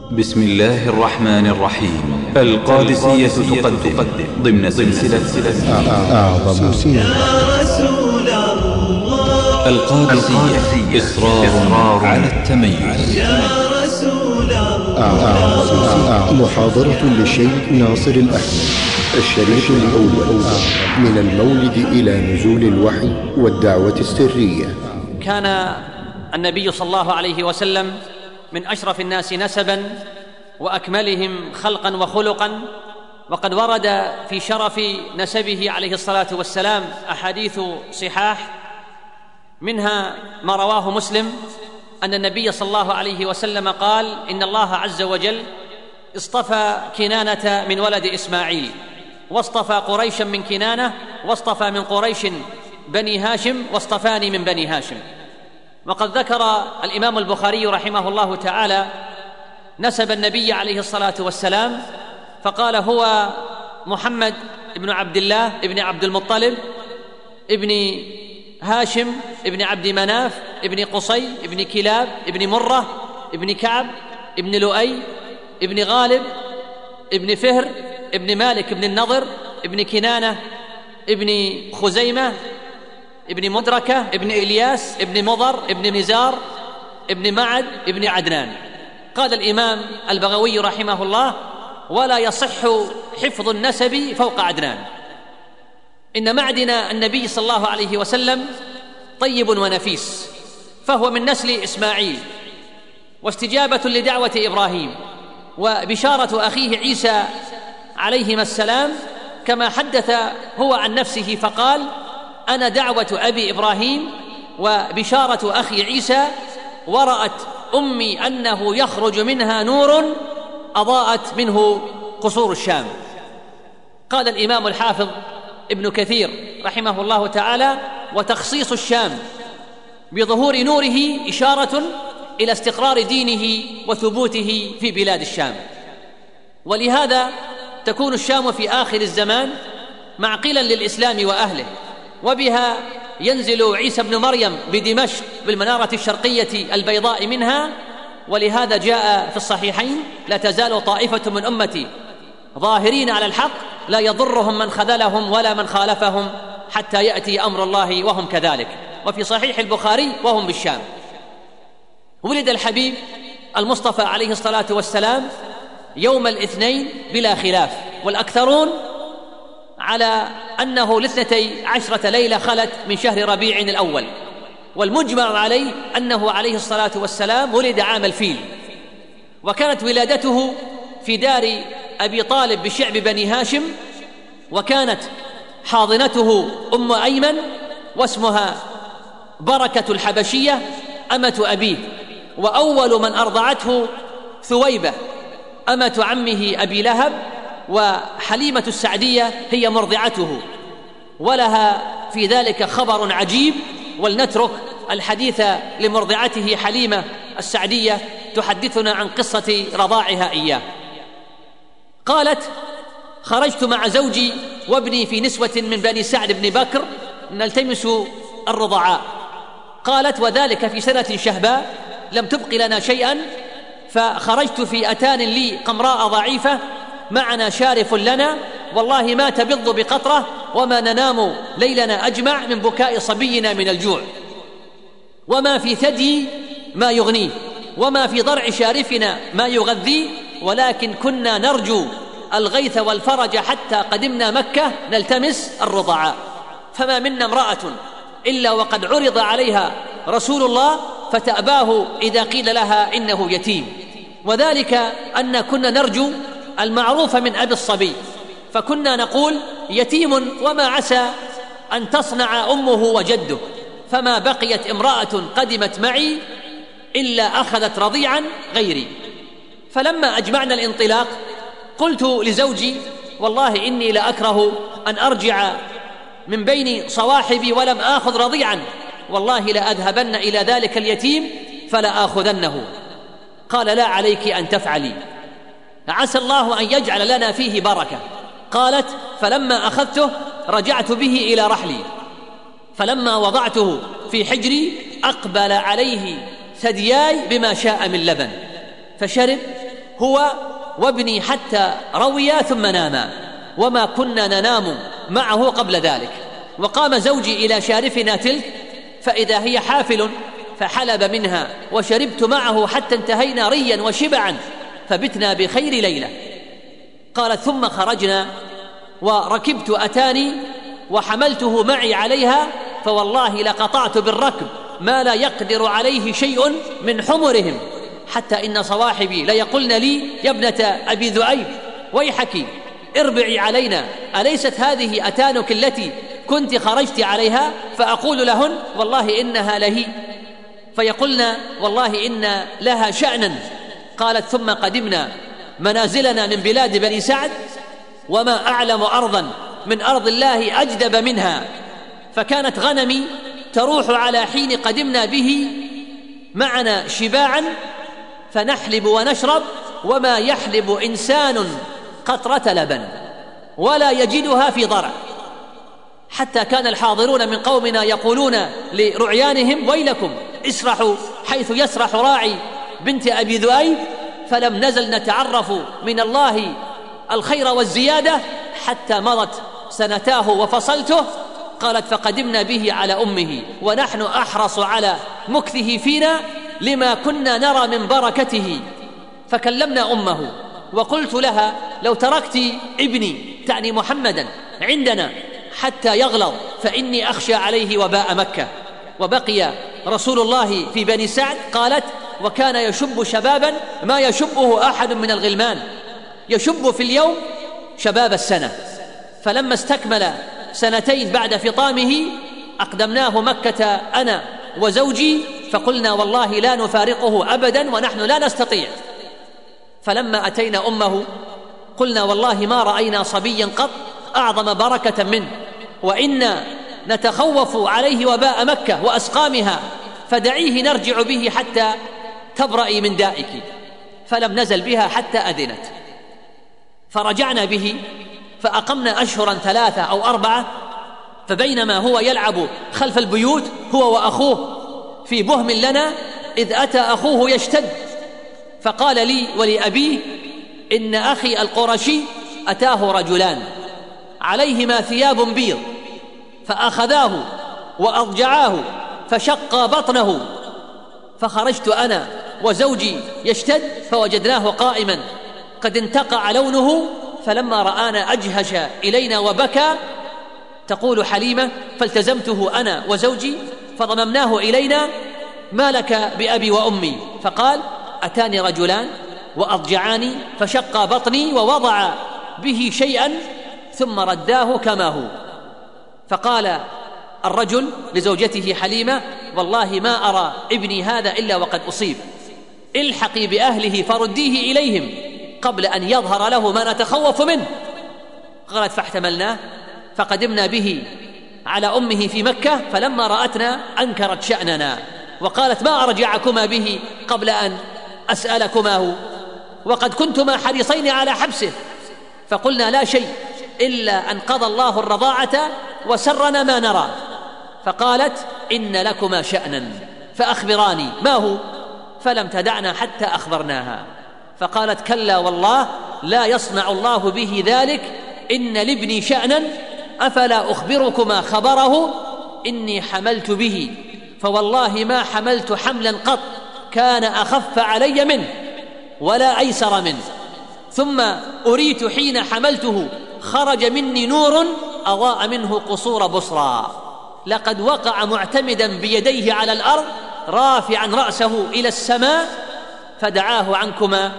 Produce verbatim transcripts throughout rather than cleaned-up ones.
بسم الله الرحمن الرحيم. القادسية تقدم ضمن سلسلة أعظم سيرة القادسية إصرار على التميز. أعظم محاضرة للشيخ ناصر الأحمد، الشريط الأول من المولد إلى نزول الوحي والدعوة السرية. كان النبي صلى الله عليه وسلم من أشرف الناس نسبا وأكملهم خلقا وخلقا، وقد ورد في شرف نسبه عليه الصلاة والسلام أحاديث صحاح، منها ما رواه مسلم أن النبي صلى الله عليه وسلم قال: إن الله عز وجل اصطفى كنانة من ولد إسماعيل، واصطفى قريشا من كنانة، واصطفى من قريش بني هاشم، واصطفاني من بني هاشم. وقد ذكر الإمام البخاري رحمه الله تعالى نسب النبي عليه الصلاة والسلام فقال: هو محمد بن عبد الله بن عبد المطلب ابن هاشم ابن عبد مناف ابن قصي ابن كلاب ابن مرة ابن كعب ابن لؤي ابن غالب ابن فهر ابن مالك ابن النضر ابن كنانة ابن خزيمة ابن مدركة ابن إلياس ابن مضر ابن نزار ابن معد ابن عدنان. قال الإمام البغوي رحمه الله: ولا يصح حفظ النسب فوق عدنان. إن معدن النبي صلى الله عليه وسلم طيب ونفيس، فهو من نسل إسماعيل، واستجابة لدعوة إبراهيم، وبشارة أخيه عيسى عليهما السلام، كما حدث هو عن نفسه فقال: أنا دعوة أبي إبراهيم وبشارة أخي عيسى، ورأت أمي أنه يخرج منها نور أضاءت منه قصور الشام. قال الإمام الحافظ ابن كثير رحمه الله تعالى: وتخصيص الشام بظهور نوره إشارة إلى استقرار دينه وثبوته في بلاد الشام، ولهذا تكون الشام في آخر الزمان معقلا للإسلام وأهله، وبها ينزل عيسى بن مريم بدمشق بالمنارة الشرقية البيضاء منها. ولهذا جاء في الصحيحين: لا تزال طائفة من أمتي ظاهرين على الحق لا يضرهم من خذلهم ولا من خالفهم حتى يأتي أمر الله وهم كذلك. وفي صحيح البخاري: وهم بالشام. ولد الحبيب المصطفى عليه الصلاة والسلام يوم الاثنين بلا خلاف، والأكثرون على أنه لاثنتي عشرة ليلة خلت من شهر ربيع الأول، والمجمع عليه أنه عليه الصلاة والسلام ولد عام الفيل. وكانت ولادته في دار أبي طالب بشعب بني هاشم، وكانت حاضنته أم أيمن، واسمها بركة الحبشية أمة أبيه، وأول من أرضعته ثويبة أمة عمه أبي لهب، وحليمة السعدية هي مرضعته، ولها في ذلك خبر عجيب، ولنترك الحديث لمرضعته حليمة السعدية تحدثنا عن قصة رضاعها إياه. قالت: خرجت مع زوجي وابني في نسوة من بني سعد بن بكر نلتمس الرضعاء. قالت: وذلك في سنة شهباء لم تبق لنا شيئا، فخرجت في أتان لي قمراء ضعيفة، معنا شارف لنا، والله ما تبض بقطرة، وما ننام ليلنا أجمع من بكاء صبينا من الجوع، وما في ثدي ما يغنيه، وما في ضرع شارفنا ما يغذيه، ولكن كنا نرجو الغيث والفرج حتى قدمنا مكة نلتمس الرضعاء. فما منا امرأة إلا وقد عرض عليها رسول الله فتأباه إذا قيل لها إنه يتيم، وذلك أن كنا نرجو المعروف من أبي الصبي، فكنا نقول: يتيم وما عسى أن تصنع أمه وجده. فما بقيت امرأة قدمت معي إلا أخذت رضيعا غيري. فلما أجمعنا الانطلاق قلت لزوجي: والله إني لأكره أن أرجع من بين صواحبي ولم آخذ رضيعا، والله لأذهبن إلى ذلك اليتيم فلا آخذنه. قال: لا عليك أن تفعلي، عسى الله أن يجعل لنا فيه بركة. قالت: فلما أخذته رجعت به إلى رحلي، فلما وضعته في حجري أقبل عليه ثدياي بما شاء من لبن، فشرب هو وابني حتى رويا ثم ناما، وما كنا ننام معه قبل ذلك. وقام زوجي إلى شارفنا تلك فإذا هي حافل، فحلب منها وشربت معه حتى انتهينا ريا وشبعا، فبتنا بخير ليلة. قالت ثم خرجنا وركبت أتاني وحملته معي عليها، فوالله لقطعت بالركب ما لا يقدر عليه شيء من حمرهم، حتى إن صواحبي ليقولن لي يا ابنة أبي ذؤيب ويحك اربعي علينا، أليست هذه أتانك التي كنت خرجت عليها؟ فأقول لهن والله إنها لهي، فيقولن والله إن لها شأنا. قالت ثم قدمنا منازلنا من بلاد بني سعد، وما أعلم أرضا من أرض الله أجدب منها، فكانت غنمي تروح على حين قدمنا به معنا شباعا فنحلب ونشرب، وما يحلب إنسان قطرة لبن ولا يجدها في ضرع، حتى كان الحاضرون من قومنا يقولون لرعيانهم ويلكم اسرحوا حيث يسرح راعي بنت أبي ذؤيب، فلم نزل نتعرف من الله الخير والزيادة حتى مضت سنتاه وفصلته. قالت فقدمنا به على أمه ونحن أحرص على مكثه فينا لما كنا نرى من بركته، فكلمنا أمه وقلت لها لو تركت ابني تعني محمدا عندنا حتى يغلظ فإني أخشى عليه وباء مكة. وبقي رسول الله في بني سعد. قالت وكان يشب شبابا ما يشبه أحد من الغلمان، يشب في اليوم شباب السنة. فلما استكمل سنتين بعد فطامه أقدمناه مكة أنا وزوجي، فقلنا والله لا نفارقه أبدا ونحن لا نستطيع. فلما أتينا أمه قلنا والله ما رأينا صبيا قط أعظم بركة منه، وإنا نتخوف عليه وباء مكة وأسقامها، فدعيه نرجع به حتى تبرئي من دائك. فلم نزل بها حتى أذنت، فرجعنا به فأقمنا أشهرا ثلاثة أو أربعة. فبينما هو يلعب خلف البيوت هو وأخوه في بهم لنا، إذ أتى أخوه يشتد، فقال لي ولأبيه إن أخي القرشي أتاه رجلان عليهما ثياب بيض، فأخذاه وأضجعاه فشق بطنه. فخرجت أنا وزوجي يشتد فوجدناه قائما قد انتقع لونه، فلما رآنا أجهش إلينا وبكى. تقول حليمة فالتزمته أنا وزوجي فضممناه إلينا ما لك بأبي وأمي؟ فقال أتاني رجلان وأضجعاني فشق بطني ووضع به شيئا ثم رداه كما هو. فقال الرجل لزوجته حليمة والله ما أرى ابني هذا إلا وقد أصيب، الحقي بأهله فرديه إليهم قبل أن يظهر له ما نتخوف منه. قالت فاحتملناه فقدمنا به على أمه في مكة، فلما رأتنا أنكرت شأننا وقالت ما أرجعكما به قبل أن أسألكما هو، وقد كنتما حريصين على حبسه. فقلنا لا شيء إلا أن قضى الله الرضاعة وسرنا ما نرى. فقالت إن لكما شأنا فأخبراني ما هو، فلم تدعنا حتى أخبرناها. فقالت كلا والله لا يصنع الله به ذلك، إن لابني شأنا أفلا أخبركما خبره، إني حملت به فوالله ما حملت حملا قط كان أخف علي منه ولا أيسر منه. ثم أريت حين حملته خرج مني نور أضاء منه قصور بصرى، لقد وقع معتمدا بيديه على الأرض رافعا رأسه إلى السماء، فدعاه عنكما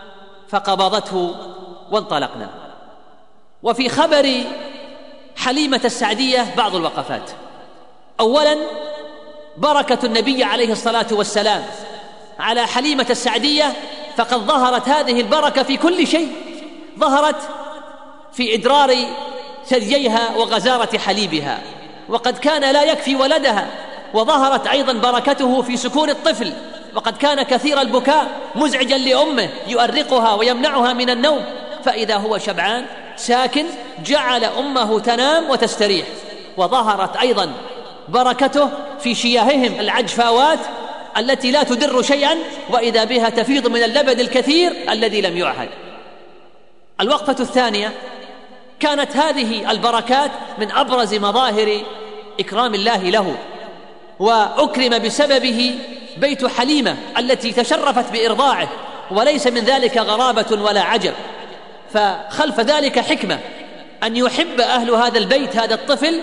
فقبضته وانطلقنا. وفي خبر حليمة السعدية بعض الوقفات. أولا بركة النبي عليه الصلاة والسلام على حليمة السعدية، فقد ظهرت هذه البركة في كل شيء، ظهرت في إدرار ثدييها وغزارة حليبها، وقد كان لا يكفي ولدها. وظهرت أيضا بركته في سكون الطفل، وقد كان كثير البكاء مزعجا لأمه يؤرقها ويمنعها من النوم، فإذا هو شبعان ساكن جعل أمه تنام وتستريح. وظهرت أيضا بركته في شياههم العجفاوات، التي لا تدر شيئا وإذا بها تفيض من اللبن الكثير الذي لم يعهد. الوقفة الثانية كانت هذه البركات من أبرز مظاهر إكرام الله له، وأكرم بسببه بيت حليمة التي تشرفت بإرضاعه، وليس من ذلك غرابة ولا عجب، فخلف ذلك حكمة أن يحب أهل هذا البيت هذا الطفل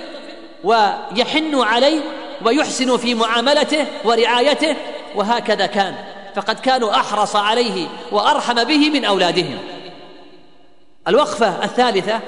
ويحن عليه ويحسن في معاملته ورعايته، وهكذا كان، فقد كانوا أحرص عليه وأرحم به من أولادهم. الوقفة الثالثة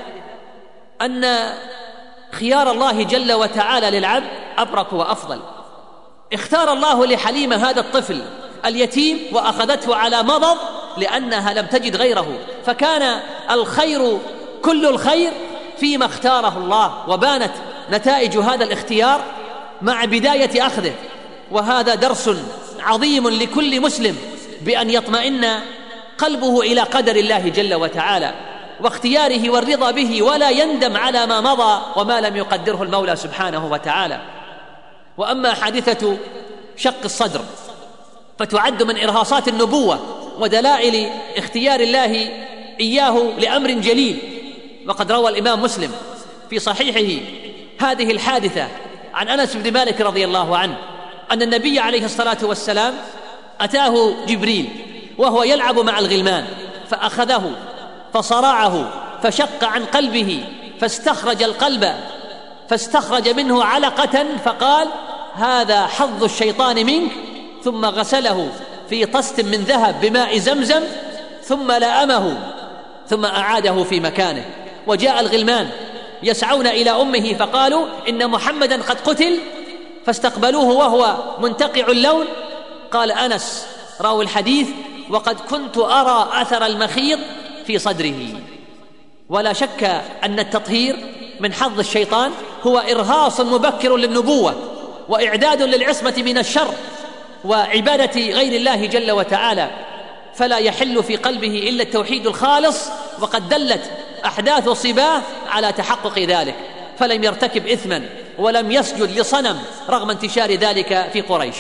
أن خيار الله جل وتعالى للعبد أبرك وأفضل. اختار الله لحليمة هذا الطفل اليتيم وأخذته على مضض لأنها لم تجد غيره، فكان الخير كل الخير فيما اختاره الله، وبانت نتائج هذا الاختيار مع بداية أخذه. وهذا درس عظيم لكل مسلم بأن يطمئن قلبه إلى قدر الله جل وتعالى واختياره والرضا به، ولا يندم على ما مضى وما لم يقدره المولى سبحانه وتعالى. وأما حادثة شق الصدر فتعد من إرهاصات النبوة ودلائل اختيار الله إياه لأمر جليل. وقد روى الإمام مسلم في صحيحه هذه الحادثة عن أنس بن مالك رضي الله عنه أن النبي عليه الصلاة والسلام أتاه جبريل وهو يلعب مع الغلمان فأخذه فصرعه فشق عن قلبه فاستخرج القلب فاستخرج منه علقة فقال: هذا حظ الشيطان منك، ثم غسله في طست من ذهب بماء زمزم ثم لأمه ثم أعاده في مكانه. وجاء الغلمان يسعون إلى أمه فقالوا: إن محمدا قد قتل، فاستقبلوه وهو منتقع اللون. قال أنس راوي الحديث: وقد كنت أرى أثر المخيط في صدره. ولا شك أن التطهير من حظ الشيطان هو إرهاص مبكر للنبوة وإعداد للعصمة من الشر وعبادة غير الله جل وتعالى، فلا يحل في قلبه إلا التوحيد الخالص، وقد دلت أحداث صباه على تحقق ذلك، فلم يرتكب إثما ولم يسجد لصنم رغم انتشار ذلك في قريش.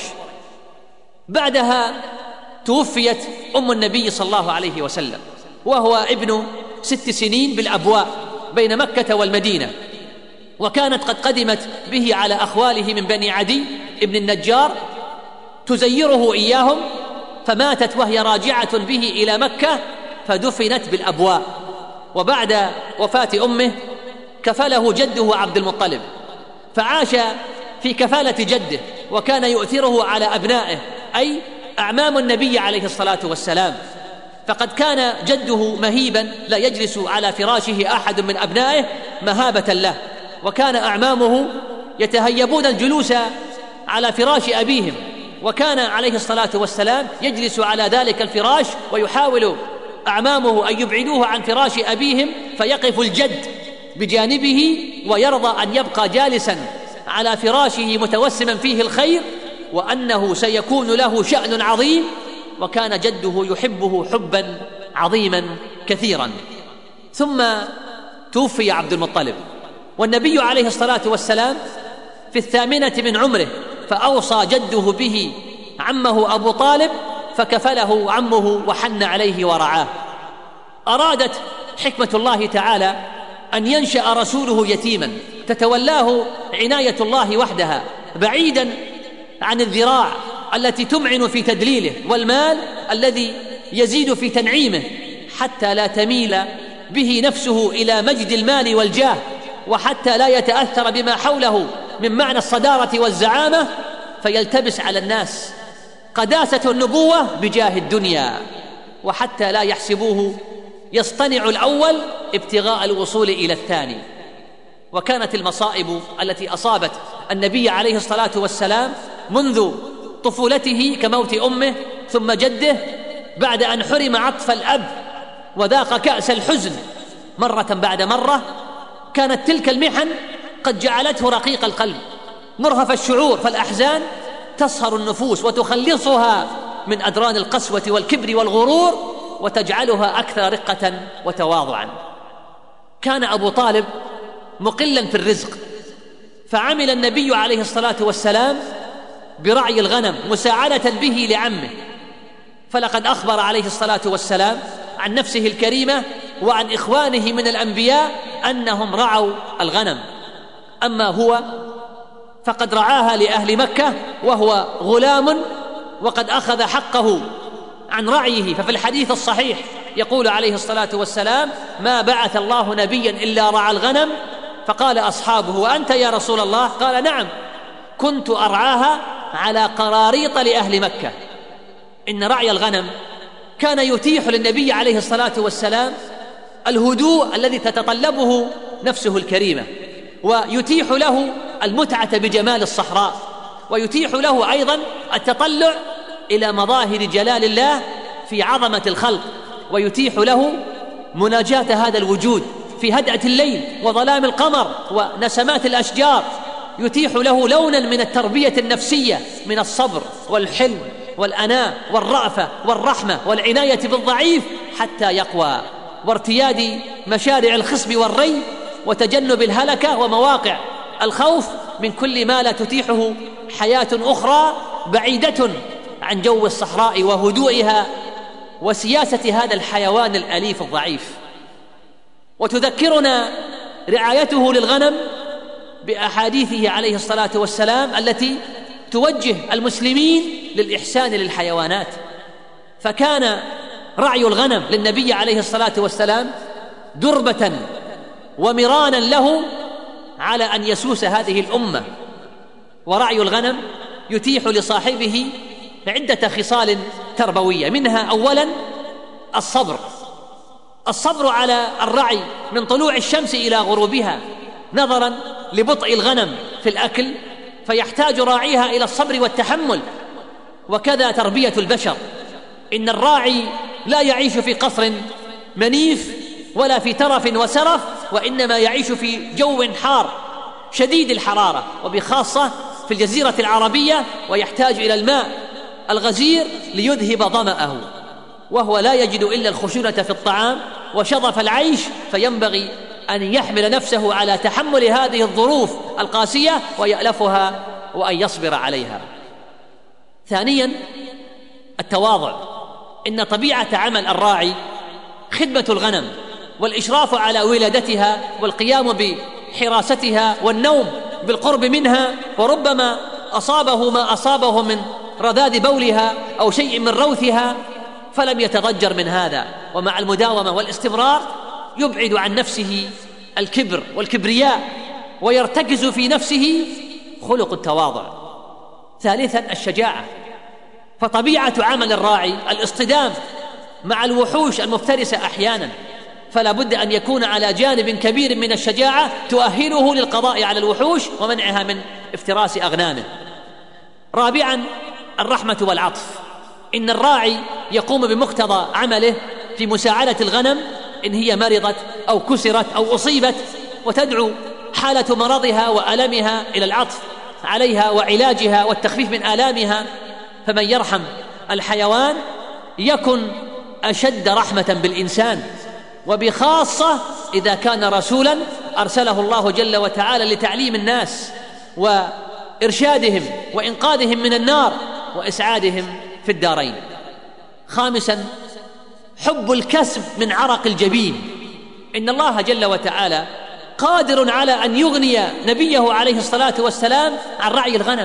بعدها توفيت أم النبي صلى الله عليه وسلم وهو ابن ست سنين بالأبواء بين مكة والمدينة، وكانت قد قدمت به على أخواله من بني عدي ابن النجار تزيره إياهم، فماتت وهي راجعة به إلى مكة فدفنت بالأبواء. وبعد وفاة أمه كفله جده عبد المطلب، فعاش في كفالة جده وكان يؤثره على أبنائه أي أعمام النبي عليه الصلاة والسلام، فقد كان جده مهيبا لا يجلس على فراشه أحد من أبنائه مهابة له، وكان أعمامه يتهيبون الجلوس على فراش أبيهم، وكان عليه الصلاة والسلام يجلس على ذلك الفراش ويحاول أعمامه أن يبعدوه عن فراش أبيهم، فيقف الجد بجانبه ويرضى أن يبقى جالسا على فراشه متوسما فيه الخير، وأنه سيكون له شأن عظيم. وكان جده يحبه حبا عظيما كثيرا. ثم توفي عبد المطلب والنبي عليه الصلاة والسلام في الثامنة من عمره، فأوصى جده به عمه أبو طالب فكفله عمه وحن عليه ورعاه. أرادت حكمة الله تعالى أن ينشأ رسوله يتيما تتولاه عناية الله وحدها، بعيدا عن الذراع التي تمعن في تدليله والمال الذي يزيد في تنعيمه، حتى لا تميل به نفسه إلى مجد المال والجاه، وحتى لا يتأثر بما حوله من معنى الصدارة والزعامة فيلتبس على الناس قداسة النبوة بجاه الدنيا، وحتى لا يحسبوه يصطنع الأول ابتغاء الوصول إلى الثاني. وكانت المصائب التي أصابت النبي عليه الصلاة والسلام منذ طفولته كموت أمه ثم جده بعد أن حرم عطف الأب وذاق كأس الحزن مرة بعد مرة، كانت تلك المحن قد جعلته رقيق القلب مرهف الشعور، فالأحزان تصهر النفوس وتخلصها من أدران القسوة والكبر والغرور وتجعلها أكثر رقة وتواضعا. كان أبو طالب مقلا في الرزق، فعمل النبي عليه الصلاة والسلام برعي الغنم مساعدة به لعمه، فلقد أخبر عليه الصلاة والسلام عن نفسه الكريمة وعن إخوانه من الأنبياء أنهم رعوا الغنم، أما هو فقد رعاها لأهل مكة وهو غلام وقد أخذ حقه عن رعيه. ففي الحديث الصحيح يقول عليه الصلاة والسلام: ما بعث الله نبيا إلا رعى الغنم. فقال أصحابه: وأنت يا رسول الله؟ قال: نعم، كنت أرعاها على قراريط لأهل مكة. إن رعي الغنم كان يتيح للنبي عليه الصلاة والسلام الهدوء الذي تتطلبه نفسه الكريمة، ويتيح له المتعة بجمال الصحراء، ويتيح له أيضا التطلع إلى مظاهر جلال الله في عظمة الخلق، ويتيح له مناجاة هذا الوجود في هدأة الليل وظلام القمر ونسمات الأشجار، يتيح له لونا من التربية النفسية من الصبر والحلم والأناة والرأفة والرحمة والعناية بالضعيف حتى يقوى، وارتياد مشارع الخصب والري وتجنب الهلكة ومواقع الخوف من كل ما لا تتيحه حياة أخرى بعيدة عن جو الصحراء وهدوئها وسياسة هذا الحيوان الأليف الضعيف. وتذكرنا رعايته للغنم بأحاديثه عليه الصلاة والسلام التي توجه المسلمين للإحسان للحيوانات، فكان رعي الغنم للنبي عليه الصلاة والسلام دربة ومرانا له على أن يسوس هذه الأمة. ورعي الغنم يتيح لصاحبه عدة خصال تربوية، منها أولا الصبر، الصبر على الرعي من طلوع الشمس إلى غروبها نظرا لبطء الغنم في الأكل، فيحتاج راعيها إلى الصبر والتحمل. وكذا تربية البشر، إن الراعي لا يعيش في قصر منيف ولا في ترف وسرف، وإنما يعيش في جو حار شديد الحرارة، وبخاصة في الجزيرة العربية، ويحتاج إلى الماء الغزير ليذهب ظمأه، وهو لا يجد إلا الخشونة في الطعام وشظف العيش، فينبغي أن يحمل نفسه على تحمل هذه الظروف القاسية ويألفها وأن يصبر عليها. ثانيا التواضع، إن طبيعة عمل الراعي خدمة الغنم والإشراف على ولادتها والقيام بحراستها والنوم بالقرب منها، وربما أصابه ما أصابه من رذاذ بولها أو شيء من روثها فلم يتضجر من هذا، ومع المداومة والاستمرار يبعد عن نفسه الكبر والكبرياء ويرتكز في نفسه خلق التواضع. ثالثا الشجاعة، فطبيعة عمل الراعي الاصطدام مع الوحوش المفترسة أحيانا، فلا بد أن يكون على جانب كبير من الشجاعة تؤهله للقضاء على الوحوش ومنعها من افتراس أغنامه. رابعا الرحمة والعطف، إن الراعي يقوم بمقتضى عمله في مساعدة الغنم إن هي مرضت أو كسرت أو أصيبت، وتدعو حالة مرضها وألمها إلى العطف عليها وعلاجها والتخفيف من آلامها. فمن يرحم الحيوان يكن أشد رحمة بالإنسان، وبخاصة إذا كان رسولا أرسله الله جل وتعالى لتعليم الناس وإرشادهم وإنقاذهم من النار وإسعادهم في الدارين. خامسا حب الكسب من عرق الجبين، إن الله جل وتعالى قادر على أن يغني نبيه عليه الصلاة والسلام عن رعي الغنم،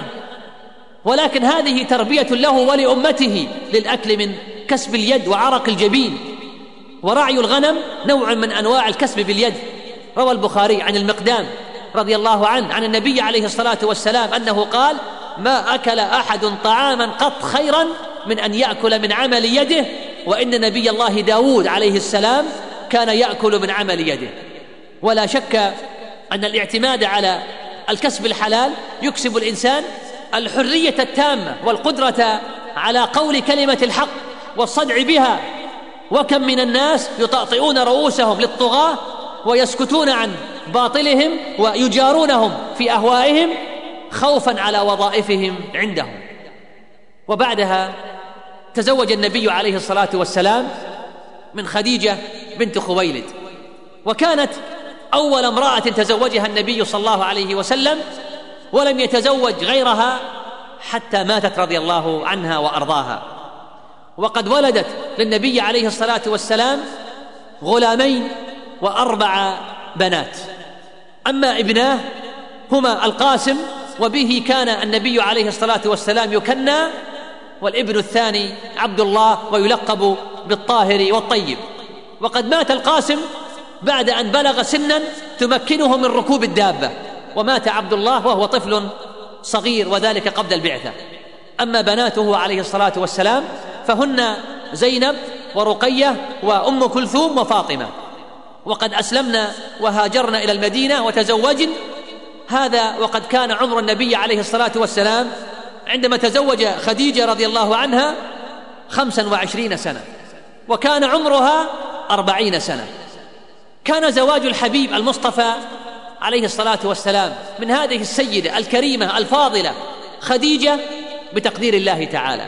ولكن هذه تربية له ولأمته للأكل من كسب اليد وعرق الجبين. ورعي الغنم نوع من أنواع الكسب باليد. روى البخاري عن المقدام رضي الله عنه عن النبي عليه الصلاة والسلام أنه قال: ما أكل أحد طعاما قط خيرا من أن يأكل من عمل يده، وإن نبي الله داود عليه السلام كان يأكل من عمل يده. ولا شك أن الاعتماد على الكسب الحلال يكسب الإنسان الحرية التامة والقدرة على قول كلمة الحق والصدع بها. وكم من الناس يطأطئون رؤوسهم للطغاة ويسكتون عن باطلهم ويجارونهم في أهوائهم خوفا على وظائفهم عندهم. وبعدها تزوج النبي عليه الصلاة والسلام من خديجة بنت خويلد، وكانت أول امرأة تزوجها النبي صلى الله عليه وسلم، ولم يتزوج غيرها حتى ماتت رضي الله عنها وأرضاها. وقد ولدت للنبي عليه الصلاة والسلام غلامين وأربع بنات. أما ابناه هما القاسم، وبه كان النبي عليه الصلاة والسلام يكنى، والابن الثاني عبد الله ويلقب بالطاهر والطيب. وقد مات القاسم بعد أن بلغ سنا تمكنه من ركوب الدابة، ومات عبد الله وهو طفل صغير، وذلك قبل البعثة. أما بناته عليه الصلاة والسلام فهن زينب ورقية وأم كلثوم وفاطمة. وقد أسلمنا وهاجرنا إلى المدينة وتزوجن، هذا وقد كان عمر النبي عليه الصلاة والسلام عندما تزوج خديجة رضي الله عنها خمسا وعشرين سنة، وكان عمرها أربعين سنة. كان زواج الحبيب المصطفى عليه الصلاة والسلام من هذه السيدة الكريمة الفاضلة خديجة بتقدير الله تعالى،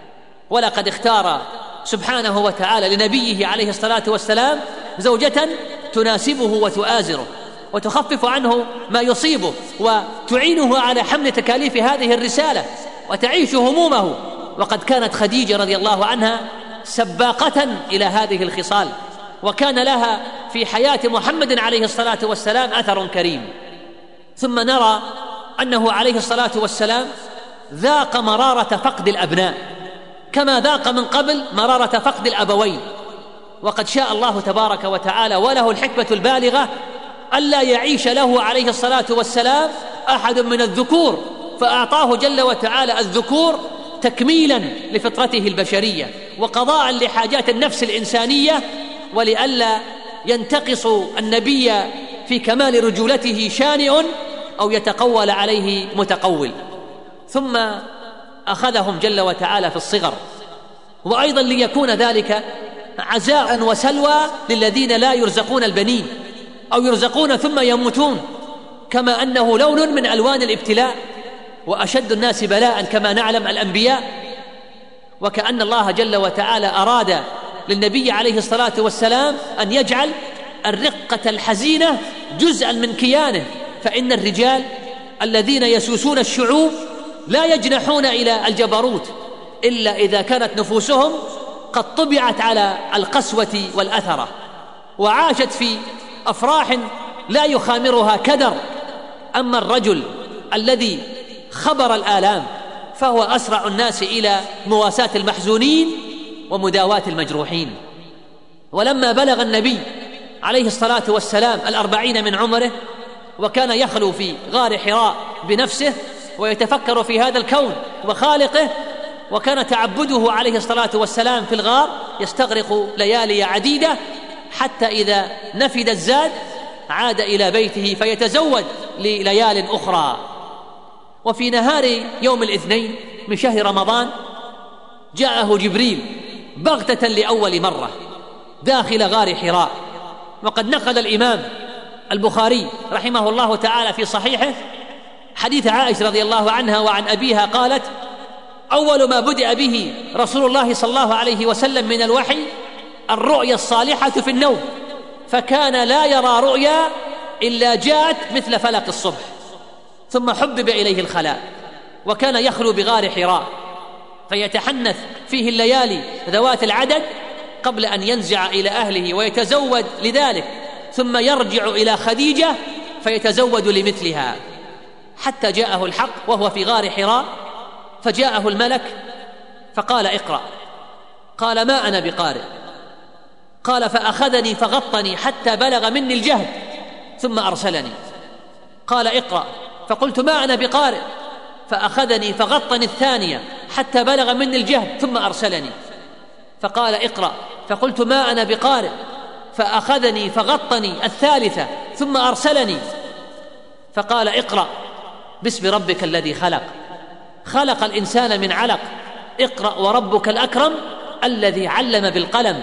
ولقد اختار سبحانه وتعالى لنبيه عليه الصلاة والسلام زوجة تناسبه وتؤازره وتخفف عنه ما يصيبه وتعينه على حمل تكاليف هذه الرسالة وتعيش همومه. وقد كانت خديجة رضي الله عنها سباقة إلى هذه الخصال، وكان لها في حياة محمد عليه الصلاة والسلام أثر كريم. ثم نرى أنه عليه الصلاة والسلام ذاق مرارة فقد الأبناء كما ذاق من قبل مرارة فقد الأبوين، وقد شاء الله تبارك وتعالى وله الحكمة البالغة ألا يعيش له عليه الصلاة والسلام أحد من الذكور، فأعطاه جل وتعالى الذكور تكميلا لفطرته البشرية وقضاء لحاجات النفس الإنسانية، ولئلا ينتقص النبي في كمال رجولته شانئ أو يتقول عليه متقول. ثم أخذهم جل وتعالى في الصغر، وأيضا ليكون ذلك عزاء وسلوى للذين لا يرزقون البنين أو يرزقون ثم يموتون، كما أنه لون من ألوان الابتلاء، وأشد الناس بلاء كما نعلم الأنبياء. وكأن الله جل وتعالى أراد للنبي عليه الصلاة والسلام أن يجعل الرقة الحزينة جزءا من كيانه، فإن الرجال الذين يسوسون الشعوب لا يجنحون إلى الجبروت إلا إذا كانت نفوسهم قد طبعت على القسوة والأثرة، وعاشت في أفراح لا يخامرها كدر. أما الرجل الذي خبر الآلام فهو أسرع الناس إلى مواساة المحزونين ومداواة المجروحين. ولما بلغ النبي عليه الصلاة والسلام الأربعين من عمره، وكان يخلو في غار حراء بنفسه ويتفكر في هذا الكون وخالقه، وكان تعبده عليه الصلاة والسلام في الغار يستغرق ليالي عديدة، حتى إذا نفد الزاد عاد إلى بيته فيتزود لليال أخرى. وفي نهار يوم الاثنين من شهر رمضان جاءه جبريل بغتة لأول مرة داخل غار حراء. وقد نقل الإمام البخاري رحمه الله تعالى في صحيحه حديث عائشة رضي الله عنها وعن أبيها قالت: أول ما بدأ به رسول الله صلى الله عليه وسلم من الوحي الرؤيا الصالحة في النوم، فكان لا يرى رؤيا إلا جاءت مثل فلق الصبح، ثم حبب إليه الخلاء، وكان يخلو بغار حراء فيتحنث فيه الليالي ذوات العدد قبل أن ينزع إلى أهله ويتزود لذلك، ثم يرجع إلى خديجة فيتزود لمثلها، حتى جاءه الحق وهو في غار حراء، فجاءه الملك فقال: اقرأ. قال: ما أنا بقارئ. قال: فأخذني فغطني حتى بلغ مني الجهد ثم أرسلني. قال: اقرأ. فقلت: ما أنا بقارئ. فأخذني فغطني الثانية حتى بلغ مني الجهد ثم أرسلني. فقال: اقرأ. فقلت: ما أنا بقارئ. فأخذني فغطني الثالثة ثم أرسلني. فقال: اقرأ باسم ربك الذي خلق خلق الإنسان من علق اقرأ وربك الأكرم الذي علم بالقلم.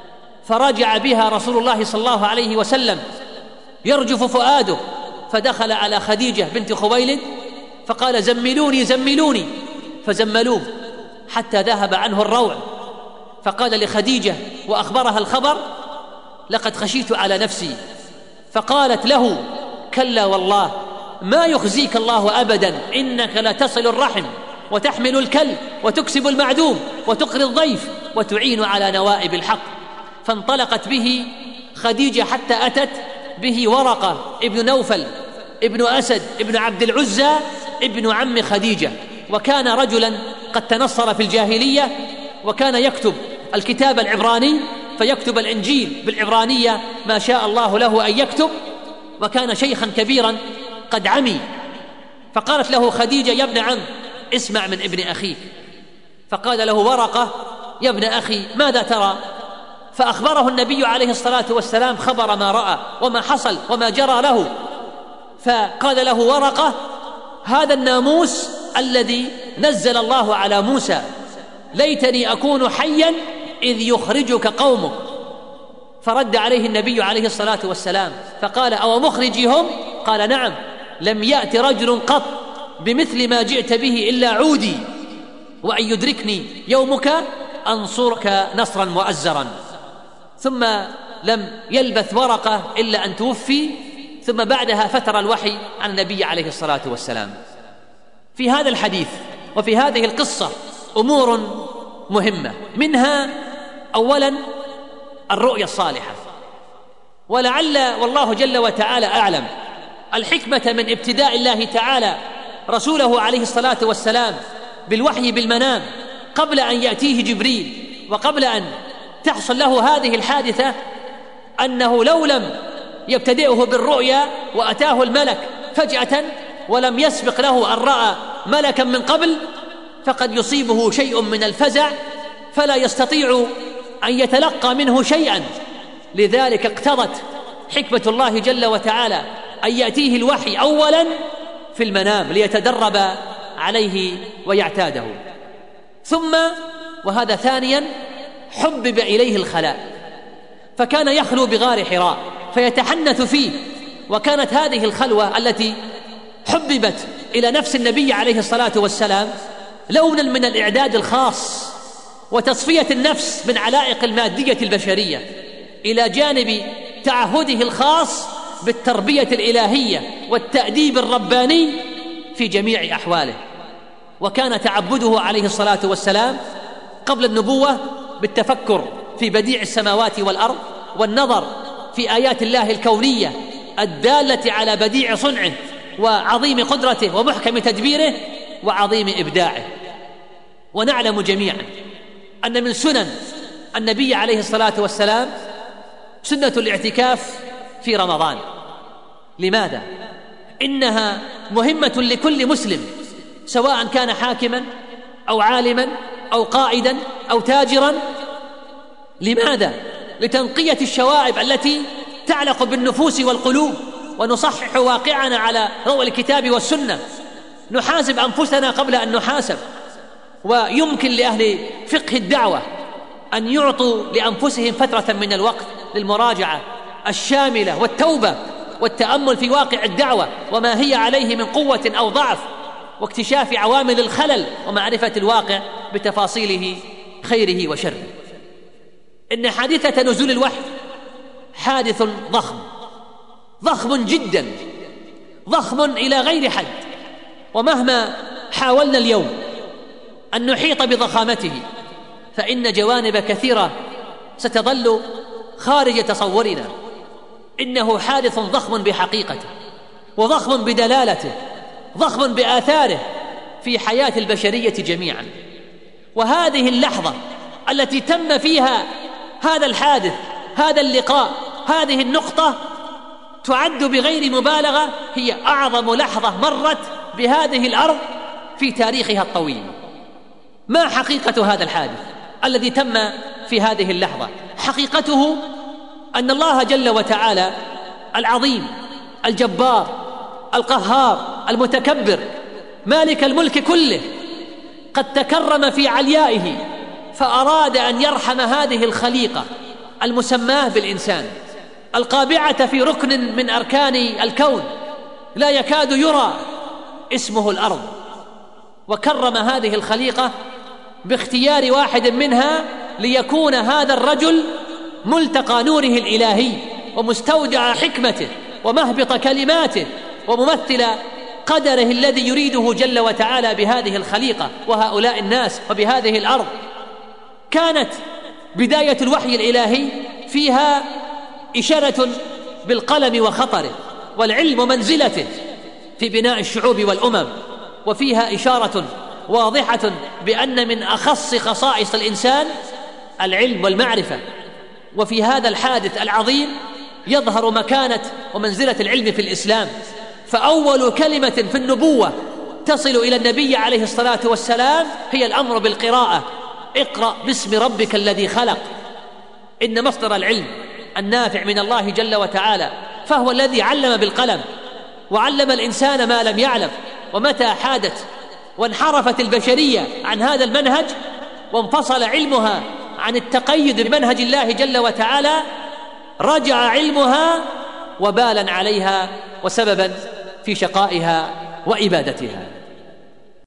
فرجع بها رسول الله صلى الله عليه وسلم يرجف فؤاده، فدخل على خديجة بنت خويلد فقال: زملوني زملوني، فزملوه حتى ذهب عنه الروع. فقال لخديجة وأخبرها الخبر: لقد خشيت على نفسي. فقالت له: كلا والله ما يخزيك الله أبدا، إنك لتصل الرحم وتحمل الكلب وتكسب المعدوم وتقري الضيف وتعين على نوائب الحق. فانطلقت به خديجة حتى أتت به ورقة ابن نوفل ابن أسد ابن عبد العزى ابن عم خديجة، وكان رجلا قد تنصر في الجاهلية، وكان يكتب الكتاب العبراني فيكتب الإنجيل بالعبرانية ما شاء الله له أن يكتب، وكان شيخا كبيرا قد عمي. فقالت له خديجة: يا ابن عم اسمع من ابن أخيك. فقال له ورقة: يا ابن أخي ماذا ترى؟ فأخبره النبي عليه الصلاة والسلام خبر ما رأى وما حصل وما جرى له. فقال له ورقة: هذا الناموس الذي نزل الله على موسى، ليتني أكون حيا إذ يخرجك قومك. فرد عليه النبي عليه الصلاة والسلام فقال: أو مخرجهم؟ قال: نعم، لم يأت رجل قط بمثل ما جئت به إلا عودي، وأن يدركني يومك أنصرك نصرا مؤزرا. ثم لم يلبث ورقة إلا أن توفي، ثم بعدها فتر الوحي عن النبي عليه الصلاة والسلام. في هذا الحديث وفي هذه القصة أمور مهمة، منها أولا الرؤيا الصالحة. ولعل والله جل وتعالى أعلم الحكمة من ابتداء الله تعالى رسوله عليه الصلاة والسلام بالوحي بالمنام قبل أن يأتيه جبريل وقبل أن تحصل له هذه الحادثة، أنه لو لم يبتدئه بالرؤيا وأتاه الملك فجأة ولم يسبق له أن رأى ملكا من قبل فقد يصيبه شيء من الفزع فلا يستطيع أن يتلقى منه شيئا. لذلك اقتضت حكمة الله جل وتعالى أن يأتيه الوحي أولا في المنام ليتدرب عليه ويعتاده. ثم وهذا ثانيا حبب إليه الخلاء، فكان يخلو بغار حراء فيتحنث فيه، وكانت هذه الخلوة التي حببت إلى نفس النبي عليه الصلاة والسلام لونا من الإعداد الخاص وتصفية النفس من علائق المادية البشرية، إلى جانب تعهده الخاص بالتربية الإلهية والتأديب الرباني في جميع أحواله. وكان تعبده عليه الصلاة والسلام قبل النبوة بالتفكر في بديع السماوات والأرض والنظر في آيات الله الكونية الدالة على بديع صنعه وعظيم قدرته ومحكم تدبيره وعظيم إبداعه. ونعلم جميعا أن من سنن النبي عليه الصلاة والسلام سنة الاعتكاف في رمضان. لماذا؟ إنها مهمة لكل مسلم سواء كان حاكما أو عالما أو قائدا أو تاجرا. لماذا؟ لتنقية الشوائب التي تعلق بالنفوس والقلوب، ونصحح واقعنا على ضوء الكتاب والسنة، نحاسب أنفسنا قبل أن نحاسب. ويمكن لأهل فقه الدعوة أن يعطوا لأنفسهم فترة من الوقت للمراجعة الشاملة والتوبة والتأمل في واقع الدعوة وما هي عليه من قوة أو ضعف، واكتشاف عوامل الخلل ومعرفة الواقع بتفاصيله خيره وشره. إن حادثة نزول الوحي حادث ضخم ضخم جدا، ضخم إلى غير حد، ومهما حاولنا اليوم أن نحيط بضخامته فإن جوانب كثيرة ستظل خارج تصورنا. إنه حادث ضخم بحقيقته، وضخم بدلالته، ضخم بآثاره في حياة البشرية جميعا. وهذه اللحظة التي تم فيها هذا الحادث، هذا اللقاء، هذه النقطة، تعد بغير مبالغة هي أعظم لحظة مرت بهذه الأرض في تاريخها الطويل. ما حقيقة هذا الحادث الذي تم في هذه اللحظة؟ حقيقته أن الله جل وتعالى العظيم الجبار القهار المتكبر مالك الملك كله قد تكرم في عليائه، فأراد أن يرحم هذه الخليقة المسماة بالإنسان، القابعة في ركن من أركان الكون لا يكاد يرى اسمه الأرض. وكرم هذه الخليقة باختيار واحد منها ليكون هذا الرجل ملتقى نوره الإلهي ومستودع حكمته ومهبط كلماته وممثل قدره الذي يريده جل وتعالى بهذه الخليقة وهؤلاء الناس وبهذه الأرض. كانت بداية الوحي الإلهي فيها إشارة بالقلم وخطره والعلم منزلته في بناء الشعوب والأمم، وفيها إشارة واضحة بأن من أخص خصائص الإنسان العلم والمعرفة. وفي هذا الحادث العظيم يظهر مكانة ومنزلة العلم في الإسلام، فأول كلمة في النبوة تصل إلى النبي عليه الصلاة والسلام هي الأمر بالقراءة: اقرأ باسم ربك الذي خلق. إن مصدر العلم النافع من الله جل وتعالى، فهو الذي علم بالقلم وعلم الإنسان ما لم يعلم. ومتى حادت وانحرفت البشرية عن هذا المنهج وانفصل علمها عن التقيد بمنهج الله جل وتعالى، رجع علمها وبالا عليها وسببا في شقائها وإبادتها.